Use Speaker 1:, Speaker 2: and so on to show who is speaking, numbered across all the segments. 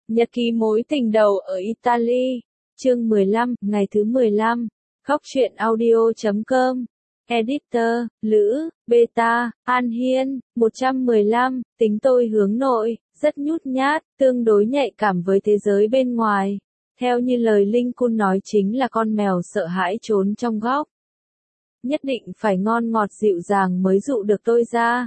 Speaker 1: Nhật ký mối tình đầu ở Italy, chương 15, ngày thứ 15, Góc truyện audio.com, Editor, Lữ, Beta, An Hiên, 115, tính tôi hướng nội, rất nhút nhát, tương đối nhạy cảm với thế giới bên ngoài. Theo như lời Lincoln nói chính là con mèo sợ hãi trốn trong góc. Nhất định phải ngon ngọt dịu dàng mới dụ được tôi ra.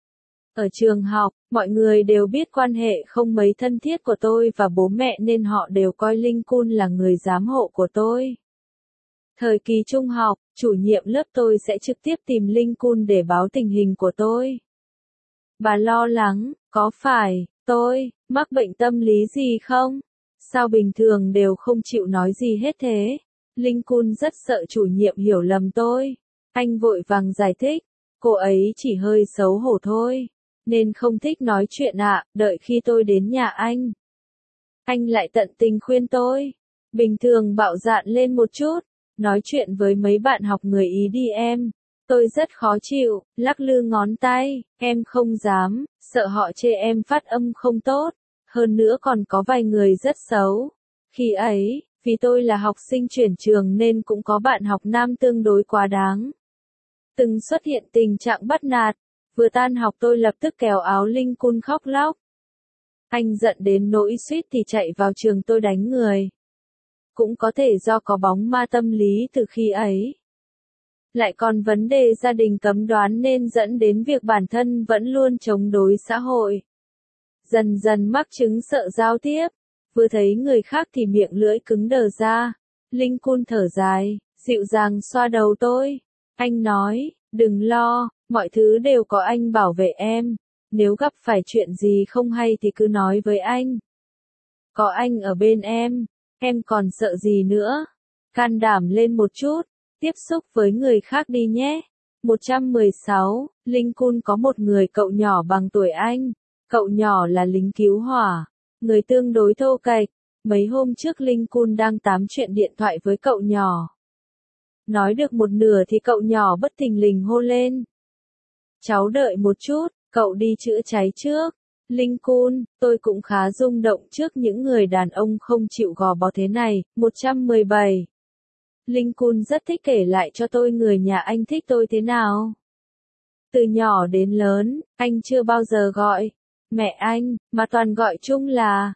Speaker 1: Ở trường học, mọi người đều biết quan hệ không mấy thân thiết của tôi và bố mẹ nên họ đều coi Lincoln là người giám hộ của tôi. Thời kỳ trung học, chủ nhiệm lớp tôi sẽ trực tiếp tìm Lincoln để báo tình hình của tôi. Bà lo lắng, có phải tôi mắc bệnh tâm lý gì không? Sao bình thường đều không chịu nói gì hết thế? Lincoln rất sợ chủ nhiệm hiểu lầm tôi. Anh vội vàng giải thích, cô ấy chỉ hơi xấu hổ thôi, nên không thích nói chuyện ạ, đợi khi tôi đến nhà anh. Anh lại tận tình khuyên tôi, bình thường bạo dạn lên một chút, nói chuyện với mấy bạn học người Ý đi em. Tôi rất khó chịu, lắc lư ngón tay, em không dám, sợ họ chê em phát âm không tốt, hơn nữa còn có vài người rất xấu. Khi ấy, vì tôi là học sinh chuyển trường nên cũng có bạn học nam tương đối quá đáng. Từng xuất hiện tình trạng bắt nạt, vừa tan học tôi lập tức kéo áo Lincoln khóc lóc. Anh giận đến nỗi suýt thì chạy vào trường tôi đánh người. Cũng có thể do có bóng ma tâm lý từ khi ấy. Lại còn vấn đề gia đình cấm đoán nên dẫn đến việc bản thân vẫn luôn chống đối xã hội. Dần dần mắc chứng sợ giao tiếp, vừa thấy người khác thì miệng lưỡi cứng đờ ra. Lincoln thở dài, dịu dàng xoa đầu tôi. Anh nói, đừng lo, mọi thứ đều có anh bảo vệ em. Nếu gặp phải chuyện gì không hay thì cứ nói với anh. Có anh ở bên em còn sợ gì nữa? Can đảm lên một chút, tiếp xúc với người khác đi nhé. 116, Lincoln có một người cậu nhỏ bằng tuổi anh. Cậu nhỏ là lính cứu hỏa, người tương đối thô kệch. Mấy hôm trước Lincoln đang tám chuyện điện thoại với cậu nhỏ. Nói được một nửa thì cậu nhỏ bất thình lình hô lên. Cháu đợi một chút, cậu đi chữa cháy trước. Lincoln, tôi cũng khá rung động trước những người đàn ông không chịu gò bó thế này. 117. Lincoln rất thích kể lại cho tôi người nhà anh thích tôi thế nào. Từ nhỏ đến lớn, anh chưa bao giờ gọi mẹ anh, mà toàn gọi chung là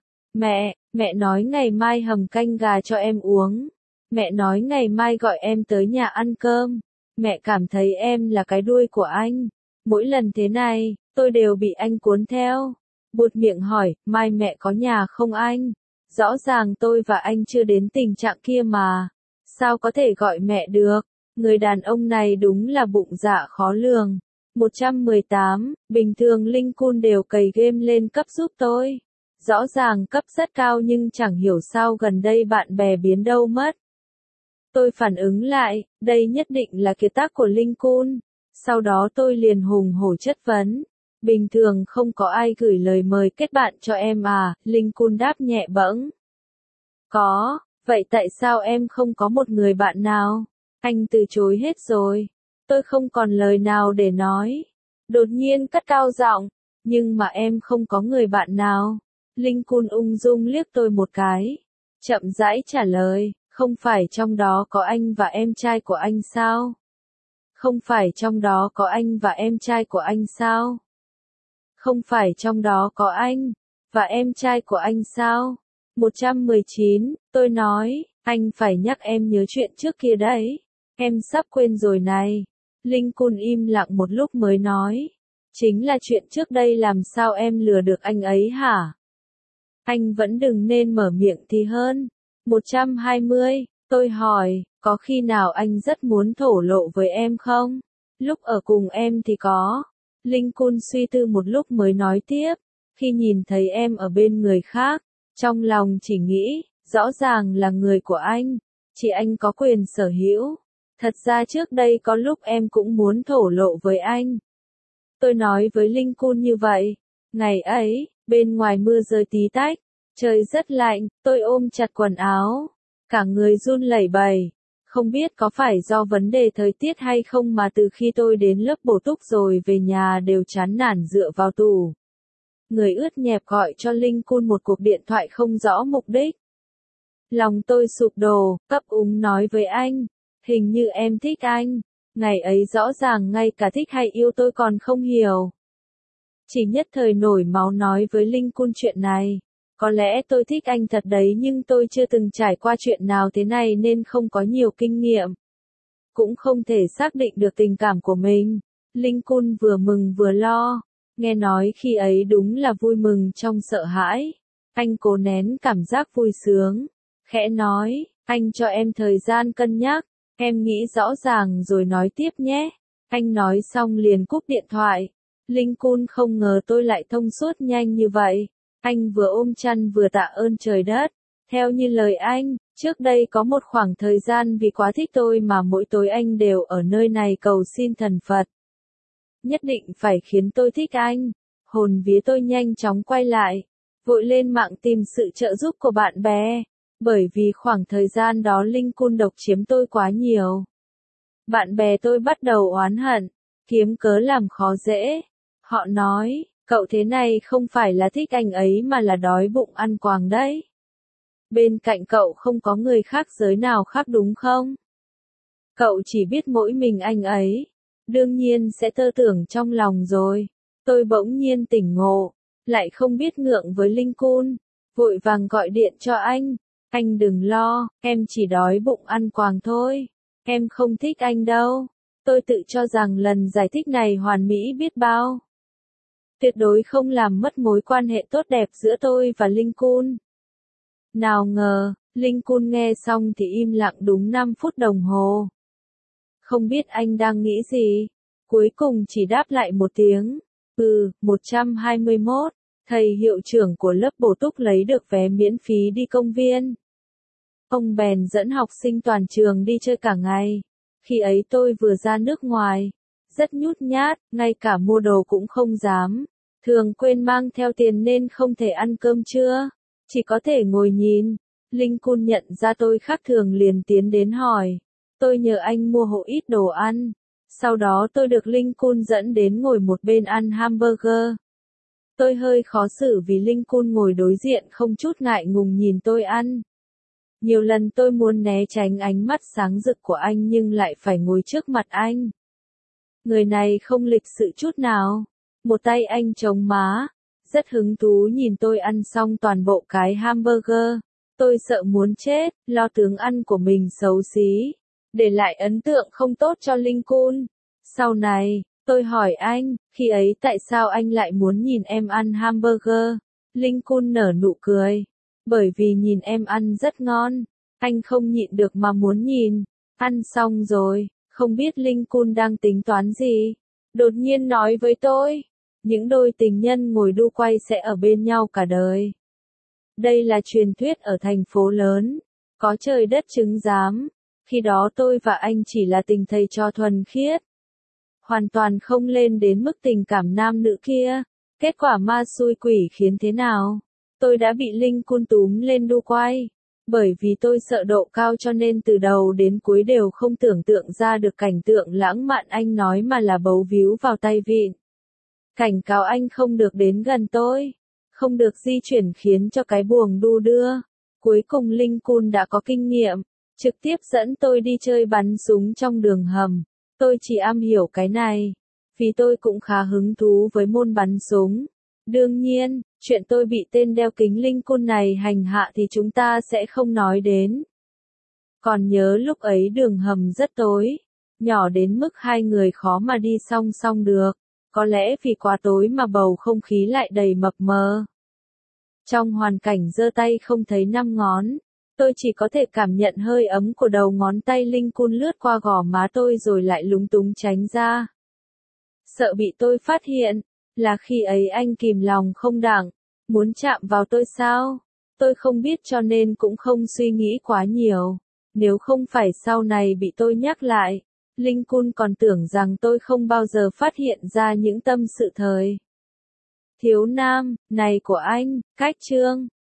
Speaker 1: mẹ nói ngày mai hầm canh gà cho em uống. Mẹ nói ngày mai gọi em tới nhà ăn cơm. Mẹ cảm thấy em là cái đuôi của anh. Mỗi lần thế này, tôi đều bị anh cuốn theo. Buột miệng hỏi, mai mẹ có nhà không anh? Rõ ràng tôi và anh chưa đến tình trạng kia mà. Sao có thể gọi mẹ được? Người đàn ông này đúng là bụng dạ khó lường. 118, bình thường Lincoln đều cày game lên cấp giúp tôi. Rõ ràng cấp rất cao nhưng chẳng hiểu sao gần đây bạn bè biến đâu mất. Tôi phản ứng lại, đây nhất định là kiệt tác của Lincoln. Sau đó tôi liền hùng hổ chất vấn. Bình thường không có ai gửi lời mời kết bạn cho em à? Lincoln đáp nhẹ bẫng. Có, vậy tại sao em không có một người bạn nào? Anh từ chối hết rồi. Tôi không còn lời nào để nói. Đột nhiên cất cao giọng, nhưng mà em không có người bạn nào. Lincoln ung dung liếc tôi một cái. Chậm rãi trả lời, không phải trong đó có anh và em trai của anh sao? Không phải trong đó có anh và em trai của anh sao? Không phải trong đó có anh và em trai của anh sao? 119, tôi nói, anh phải nhắc em nhớ chuyện trước kia đấy. Em sắp quên rồi này. Lincoln im lặng một lúc mới nói. Chính là chuyện trước đây làm sao em lừa được anh ấy hả? Anh vẫn đừng nên mở miệng thì hơn. 120, tôi hỏi, có khi nào anh rất muốn thổ lộ với em không? Lúc ở cùng em thì có. Lincoln suy tư một lúc mới nói tiếp. Khi nhìn thấy em ở bên người khác, trong lòng chỉ nghĩ, rõ ràng là người của anh. Chỉ anh có quyền sở hữu. Thật ra trước đây có lúc em cũng muốn thổ lộ với anh. Tôi nói với Lincoln như vậy. Ngày ấy, bên ngoài mưa rơi tí tách. Trời rất lạnh, tôi ôm chặt quần áo. Cả người run lẩy bẩy. Không biết có phải do vấn đề thời tiết hay không mà từ khi tôi đến lớp bổ túc rồi về nhà đều chán nản dựa vào tủ. người ướt nhẹp gọi cho Linh Cun một cuộc điện thoại không rõ mục đích. Lòng tôi sụp đổ, ấp úng nói với anh, hình như em thích anh, ngày ấy rõ ràng ngay cả thích hay yêu tôi còn không hiểu. Chỉ nhất thời nổi máu nói với Linh Cun chuyện này, có lẽ tôi thích anh thật đấy nhưng tôi chưa từng trải qua chuyện nào thế này nên không có nhiều kinh nghiệm. Cũng không thể xác định được tình cảm của mình. Linh Cun vừa mừng vừa lo, nghe nói khi ấy đúng là vui mừng trong sợ hãi. Anh cố nén cảm giác vui sướng, khẽ nói, anh cho em thời gian cân nhắc, em nghĩ rõ ràng rồi nói tiếp nhé. Anh nói xong liền cúp điện thoại. Linh Cun không ngờ tôi lại thông suốt nhanh như vậy. Anh vừa ôm chăn vừa tạ ơn trời đất. Theo như lời anh, trước đây có một khoảng thời gian vì quá thích tôi mà mỗi tối anh đều ở nơi này cầu xin thần Phật. Nhất định phải khiến tôi thích anh. Hồn vía tôi nhanh chóng quay lại, vội lên mạng tìm sự trợ giúp của bạn bè. Bởi vì khoảng thời gian đó Linh Cun độc chiếm tôi quá nhiều. Bạn bè tôi bắt đầu oán hận, kiếm cớ làm khó dễ. Họ nói, cậu thế này không phải là thích anh ấy mà là đói bụng ăn quàng đấy. Bên cạnh cậu không có người khác giới nào khác đúng không? Cậu chỉ biết mỗi mình anh ấy. Đương nhiên sẽ tơ tưởng trong lòng rồi. Tôi bỗng nhiên tỉnh ngộ, lại không biết ngượng với Linh Cun. Vội vàng gọi điện cho anh. Anh đừng lo, em chỉ đói bụng ăn quàng thôi. Em không thích anh đâu. Tôi tự cho rằng lần giải thích này hoàn mỹ biết bao. Tuyệt đối không làm mất mối quan hệ tốt đẹp giữa tôi và Linh Cun. Nào ngờ, Linh Cun nghe xong thì im lặng đúng 5 phút đồng hồ. Không biết anh đang nghĩ gì, cuối cùng chỉ đáp lại một tiếng, 121, thầy hiệu trưởng của lớp bổ túc lấy được vé miễn phí đi công viên. Ông bèn dẫn học sinh toàn trường đi chơi cả ngày. Khi ấy tôi vừa ra nước ngoài, rất nhút nhát, ngay cả mua đồ cũng không dám. Thường quên mang theo tiền nên không thể ăn cơm trưa, chỉ có thể ngồi nhìn. Linh Cun nhận ra tôi khác thường liền tiến đến hỏi. Tôi nhờ anh mua hộ ít đồ ăn. Sau đó tôi được Linh Cun dẫn đến ngồi một bên ăn hamburger. Tôi hơi khó xử vì Linh Cun ngồi đối diện không chút ngại ngùng nhìn tôi ăn. Nhiều lần tôi muốn né tránh ánh mắt sáng rực của anh nhưng lại phải ngồi trước mặt anh. Người này không lịch sự chút nào. Một tay anh chống má, rất hứng thú nhìn tôi ăn xong toàn bộ cái hamburger. Tôi sợ muốn chết, lo tướng ăn của mình xấu xí, để lại ấn tượng không tốt cho Linh Cun. Sau này, tôi hỏi anh, khi ấy tại sao anh lại muốn nhìn em ăn hamburger? Linh Cun nở nụ cười. Bởi vì nhìn em ăn rất ngon, anh không nhịn được mà muốn nhìn. Ăn xong rồi, không biết Linh Cun đang tính toán gì. Đột nhiên nói với tôi, những đôi tình nhân ngồi đu quay sẽ ở bên nhau cả đời. Đây là truyền thuyết ở thành phố lớn, có trời đất chứng giám. Khi đó tôi và anh chỉ là tình thầy trò thuần khiết, hoàn toàn không lên đến mức tình cảm nam nữ kia. Kết quả ma xui quỷ khiến thế nào? Tôi đã bị Linh Cun túm lên đu quay. Bởi vì tôi sợ độ cao cho nên từ đầu đến cuối đều không tưởng tượng ra được cảnh tượng lãng mạn anh nói mà là bấu víu vào tay vịn. Cảnh cáo anh không được đến gần tôi, không được di chuyển khiến cho cái buồng đu đưa. Cuối cùng Linh Cun đã có kinh nghiệm, trực tiếp dẫn tôi đi chơi bắn súng trong đường hầm. Tôi chỉ am hiểu cái này, vì tôi cũng khá hứng thú với môn bắn súng. Đương nhiên, chuyện tôi bị tên đeo kính Linh Cun này hành hạ thì chúng ta sẽ không nói đến. Còn nhớ lúc ấy đường hầm rất tối, nhỏ đến mức hai người khó mà đi song song được. Có lẽ vì quá tối mà bầu không khí lại đầy mập mờ. Trong hoàn cảnh giơ tay không thấy năm ngón, tôi chỉ có thể cảm nhận hơi ấm của đầu ngón tay Linh Cun lướt qua gò má tôi rồi lại lúng túng tránh ra. Sợ bị tôi phát hiện, là khi ấy anh kìm lòng không đặng, muốn chạm vào tôi sao? Tôi không biết cho nên cũng không suy nghĩ quá nhiều. Nếu không phải sau này bị tôi nhắc lại, Linh Cun còn tưởng rằng tôi không bao giờ phát hiện ra những tâm sự thời thiếu nam này của anh. Cách chương